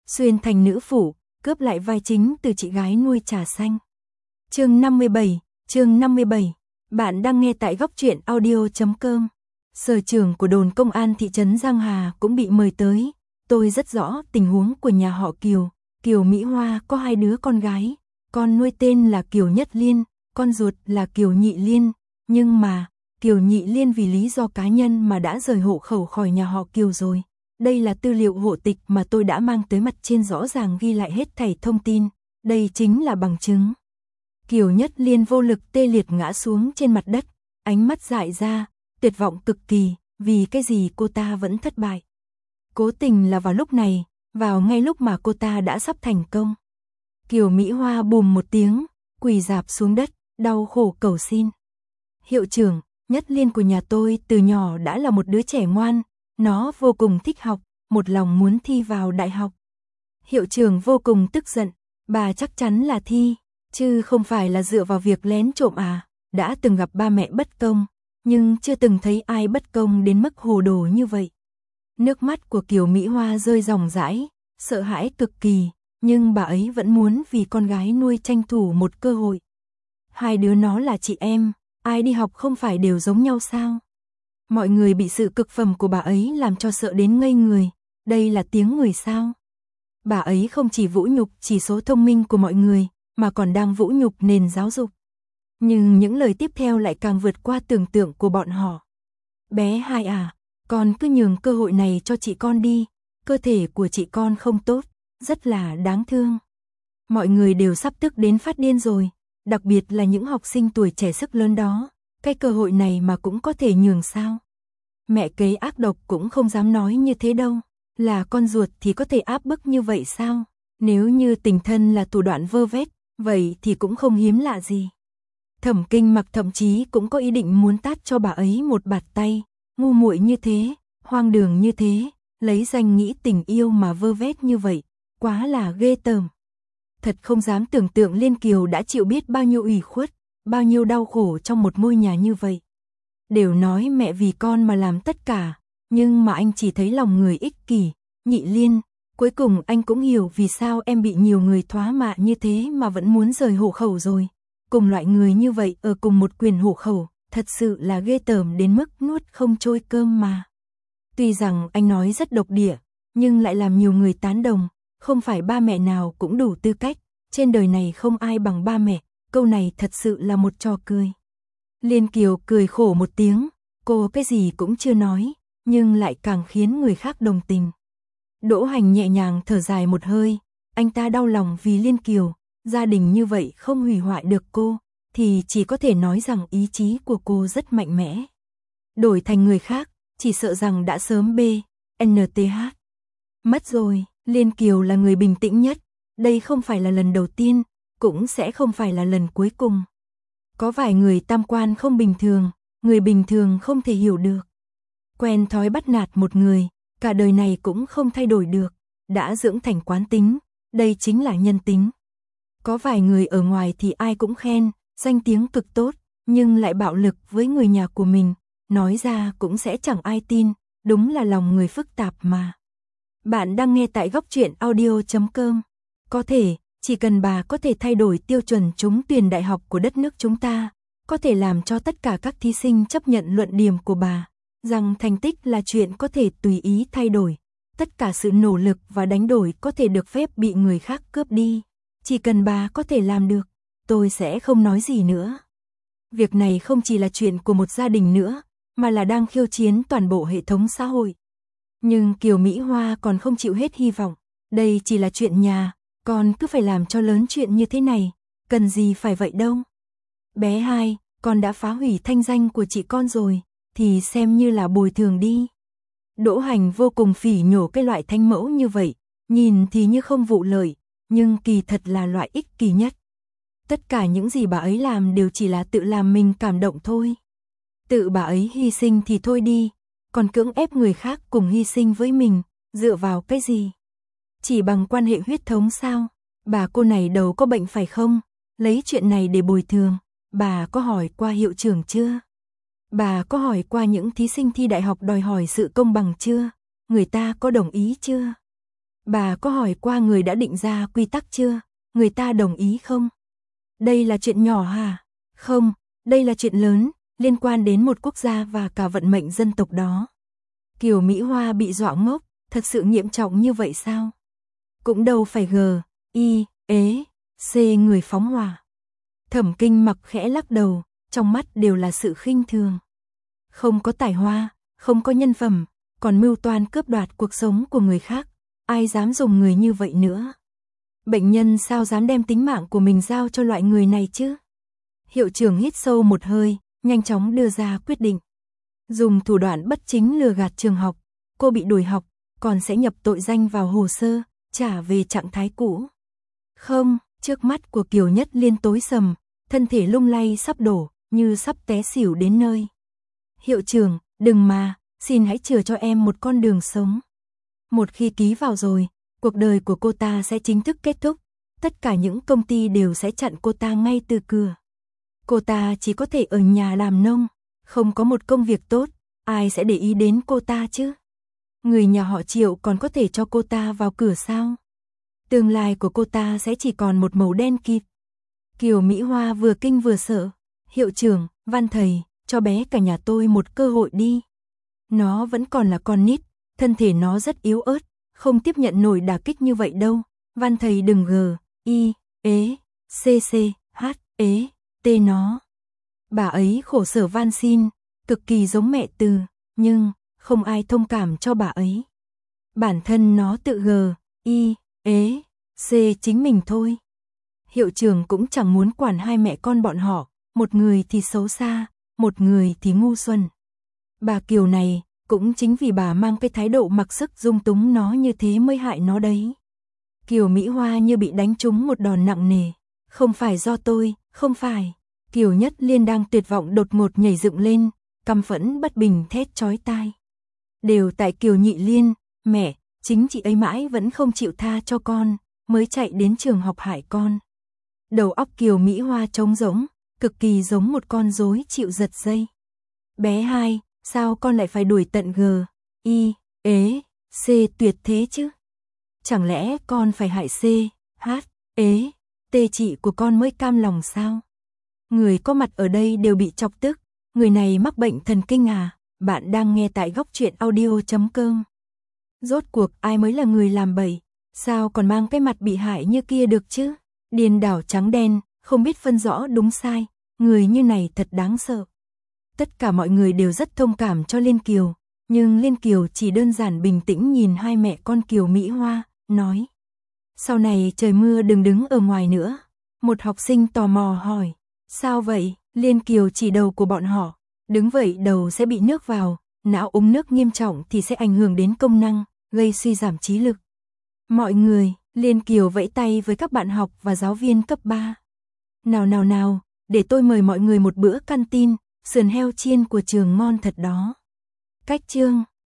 xuyên thành nữ phủ, cướp lại vai chính từ chị gái nuôi trà xanh. Chương 57, bạn đang nghe tại góc truyện audio.com. Sở trưởng của đồn công an thị trấn Giang Hà cũng bị mời tới. Tôi rất rõ tình huống của nhà họ Kiều. Kiều Mỹ Hoa có 2 đứa con gái, con nuôi tên là Kiều Nhất Liên, con ruột là Kiều Nhị Liên. Nhưng mà, Kiều Nhị Liên vì lý do cá nhân mà đã rời hộ khẩu khỏi nhà họ Kiều rồi. Đây là tư liệu hộ tịch mà tôi đã mang tới, mặt trên rõ ràng ghi lại hết thảy thông tin. Đây chính là bằng chứng. Kiều Nhất Liên vô lực tê liệt ngã xuống trên mặt đất, ánh mắt dại ra, tuyệt vọng cực kỳ, vì cái gì cô ta vẫn thất bại. Cố tình là vào lúc này, vào ngay lúc mà cô ta đã sắp thành công. Kiều Mỹ Hoa bùm một tiếng, quỳ rạp xuống đất, đau khổ cầu xin. Hiệu trưởng, Nhất Liên của nhà tôi từ nhỏ đã là một đứa trẻ ngoan, nó vô cùng thích học, một lòng muốn thi vào đại học. Hiệu trưởng vô cùng tức giận, bà chắc chắn là thi, chứ không phải là dựa vào việc lén trộm à, đã từng gặp ba mẹ bất công, nhưng chưa từng thấy ai bất công đến mức hồ đồ như vậy. Nước mắt của Kiều Mỹ Hoa rơi ròng rãi, sợ hãi cực kỳ, nhưng bà ấy vẫn muốn vì con gái nuôi tranh thủ một cơ hội. 2 đứa nó là chị em, ai đi học không phải đều giống nhau sao? Mọi người bị sự cực phẩm của bà ấy làm cho sợ đến ngây người, đây là tiếng người sao? Bà ấy không chỉ vũ nhục chỉ số thông minh của mọi người, mà còn đang vũ nhục nền giáo dục. Nhưng những lời tiếp theo lại càng vượt qua tưởng tượng của bọn họ. Bé Hai à, con cứ nhường cơ hội này cho chị con đi, cơ thể của chị con không tốt, rất là đáng thương. Mọi người đều sắp tức đến phát điên rồi, đặc biệt là những học sinh tuổi trẻ sức lớn đó, cái cơ hội này mà cũng có thể nhường sao? Mẹ kế ác độc cũng không dám nói như thế đâu, là con ruột thì có thể áp bức như vậy sao? Nếu như tình thân là thủ đoạn vơ vét, vậy thì cũng không hiếm lạ gì. Thẩm Kinh Mặc thậm chí cũng có ý định muốn tát cho bà ấy một bạt tay, ngu muội như thế, hoang đường như thế, lấy danh nghĩ tình yêu mà vơ vét như vậy, quá là ghê tởm. Thật không dám tưởng tượng Liên Kiều đã chịu biết bao nhiêu ủy khuất, bao nhiêu đau khổ trong một ngôi nhà như vậy. Đều nói mẹ vì con mà làm tất cả, nhưng mà anh chỉ thấy lòng người ích kỷ. Nhị Liên, cuối cùng anh cũng hiểu vì sao em bị nhiều người thoá mạ như thế mà vẫn muốn rời hộ khẩu rồi. Cùng loại người như vậy ở cùng một quyền hộ khẩu, thật sự là ghê tởm đến mức nuốt không trôi cơm mà. Tuy rằng anh nói rất độc địa, nhưng lại làm nhiều người tán đồng, không phải ba mẹ nào cũng đủ tư cách, trên đời này không ai bằng ba mẹ, câu này thật sự là một trò cười. Liên Kiều cười khổ một tiếng, cô cái gì cũng chưa nói, nhưng lại càng khiến người khác đồng tình. Đỗ Hành nhẹ nhàng thở dài một hơi, anh ta đau lòng vì Liên Kiều, gia đình như vậy không hủy hoại được cô, thì chỉ có thể nói rằng ý chí của cô rất mạnh mẽ. Đổi thành người khác, chỉ sợ rằng đã sớm NTH. Mất rồi, Liên Kiều là người bình tĩnh nhất, đây không phải là lần đầu tiên, cũng sẽ không phải là lần cuối cùng. Có vài người tam quan không bình thường, người bình thường không thể hiểu được. Quen thói bắt nạt một người, cả đời này cũng không thay đổi được, đã dưỡng thành quán tính, đây chính là nhân tính. Có vài người ở ngoài thì ai cũng khen, danh tiếng cực tốt, nhưng lại bạo lực với người nhà của mình, nói ra cũng sẽ chẳng ai tin, đúng là lòng người phức tạp mà. Bạn đang nghe tại góc truyện audio.com. Có thể, chỉ cần bà có thể thay đổi tiêu chuẩn trúng tuyển đại học của đất nước chúng ta, có thể làm cho tất cả các thí sinh chấp nhận luận điểm của bà, rằng thành tích là chuyện có thể tùy ý thay đổi, tất cả sự nỗ lực và đánh đổi có thể được phép bị người khác cướp đi. Chỉ cần bà có thể làm được, tôi sẽ không nói gì nữa. Việc này không chỉ là chuyện của một gia đình nữa, mà là đang khiêu chiến toàn bộ hệ thống xã hội. Nhưng Kiều Mỹ Hoa còn không chịu hết hy vọng, đây chỉ là chuyện nhà, con cứ phải làm cho lớn chuyện như thế này, cần gì phải vậy đâu. Bé Hai, con đã phá hủy thanh danh của chị con rồi, thì xem như là bồi thường đi. Đỗ Hành vô cùng phỉ nhổ cái loại thánh mẫu như vậy, nhìn thì như không vụ lợi, nhưng kỳ thật là loại ích kỷ nhất. Tất cả những gì bà ấy làm đều chỉ là tự làm mình cảm động thôi. Tự bà ấy hy sinh thì thôi đi, còn cưỡng ép người khác cùng hy sinh với mình, dựa vào cái gì? Chỉ bằng quan hệ huyết thống sao? Bà cô này đầu có bệnh phải không? Lấy chuyện này để bồi thường, bà có hỏi qua hiệu trưởng chưa? Bà có hỏi qua những thí sinh thi đại học đòi hỏi sự công bằng chưa? Người ta có đồng ý chưa? Bà có hỏi qua người đã định ra quy tắc chưa? Người ta đồng ý không? Đây là chuyện nhỏ hả? Không, đây là chuyện lớn, liên quan đến một quốc gia và cả vận mệnh dân tộc đó. Kiều Mỹ Hoa bị dọa ngốc, thật sự nghiêm trọng như vậy sao? Cũng đâu phải C người phóng hỏa. Thẩm Kinh Mặc khẽ lắc đầu, trong mắt đều là sự khinh thường. Không có tài hoa, không có nhân phẩm, còn mưu toan cướp đoạt cuộc sống của người khác, ai dám dùng người như vậy nữa? Bệnh nhân sao dám đem tính mạng của mình giao cho loại người này chứ? Hiệu trưởng hít sâu một hơi, nhanh chóng đưa ra quyết định. Dùng thủ đoạn bất chính lừa gạt trường học, cô bị đuổi học, còn sẽ nhập tội danh vào hồ sơ, trả về trạng thái cũ. Không, trước mắt của Kiều Nhất Liên tối sầm, thân thể lung lay sắp đổ, như sắp té xỉu đến nơi. Hiệu trưởng, đừng mà, xin hãy chừa cho em một con đường sống. Một khi ký vào rồi, cuộc đời của cô ta sẽ chính thức kết thúc, tất cả những công ty đều sẽ chặn cô ta ngay từ cửa. Cô ta chỉ có thể ở nhà làm nông, không có một công việc tốt, ai sẽ để ý đến cô ta chứ? Người nhà họ Triệu còn có thể cho cô ta vào cửa sao? Tương lai của cô ta sẽ chỉ còn một màu đen kịt. Kiều Mỹ Hoa vừa kinh vừa sợ. Hiệu trưởng, Văn thầy, cho bé cả nhà tôi một cơ hội đi. Nó vẫn còn là con nít, thân thể nó rất yếu ớt, không tiếp nhận nổi đả kích như vậy đâu. Văn thầy đừng T nó. Bà ấy khổ sở van xin, cực kỳ giống mẹ Từ, nhưng không ai thông cảm cho bà ấy. Bản thân nó tự chính mình thôi. Hiệu trưởng cũng chẳng muốn quản hai mẹ con bọn họ, một người thì xấu xa, một người thì ngu xuẩn. Bà Kiều này, cũng chính vì bà mang cái thái độ mặc sức dung túng nó như thế mới hại nó đấy. Kiều Mỹ Hoa như bị đánh trúng một đòn nặng nề. Không phải do tôi, không phải. Kiều Nhất Liên đang tuyệt vọng đột ngột nhảy dựng lên, căm phẫn bất bình thét chói tai. Đều tại Kiều Nhị Liên, mẹ, chính chị ấy mãi vẫn không chịu tha cho con, mới chạy đến trường học hại con. Đầu óc Kiều Mỹ Hoa trống rỗng, cực kỳ giống một con rối chịu giật dây. Bé hai, sao con lại phải đuổi tận C tuyệt thế chứ? Chẳng lẽ con phải hại T chị của con mới cam lòng sao? Người có mặt ở đây đều bị chọc tức, người này mắc bệnh thần kinh à? Bạn đang nghe tại Góc Truyện Audio.com. Rốt cuộc ai mới là người làm bậy, sao còn mang cái mặt bị hại như kia được chứ? Điên đảo trắng đen, không biết phân rõ đúng sai, người như này thật đáng sợ. Tất cả mọi người đều rất thông cảm cho Liên Kiều, nhưng Liên Kiều chỉ đơn giản bình tĩnh nhìn hai mẹ con Kiều Mỹ Hoa, nói. Sau này trời mưa đừng đứng ở ngoài nữa. Một học sinh tò mò hỏi, sao vậy? Liên Kiều chỉ đầu của bọn họ, đứng vậy đầu sẽ bị nước vào, não úng nước nghiêm trọng thì sẽ ảnh hưởng đến công năng, gây suy giảm trí lực. Mọi người, Liên Kiều vẫy tay với các bạn học và giáo viên cấp 3. Nào, để tôi mời mọi người một bữa canteen, sườn heo chiên của trường ngon thật đó. Cách chương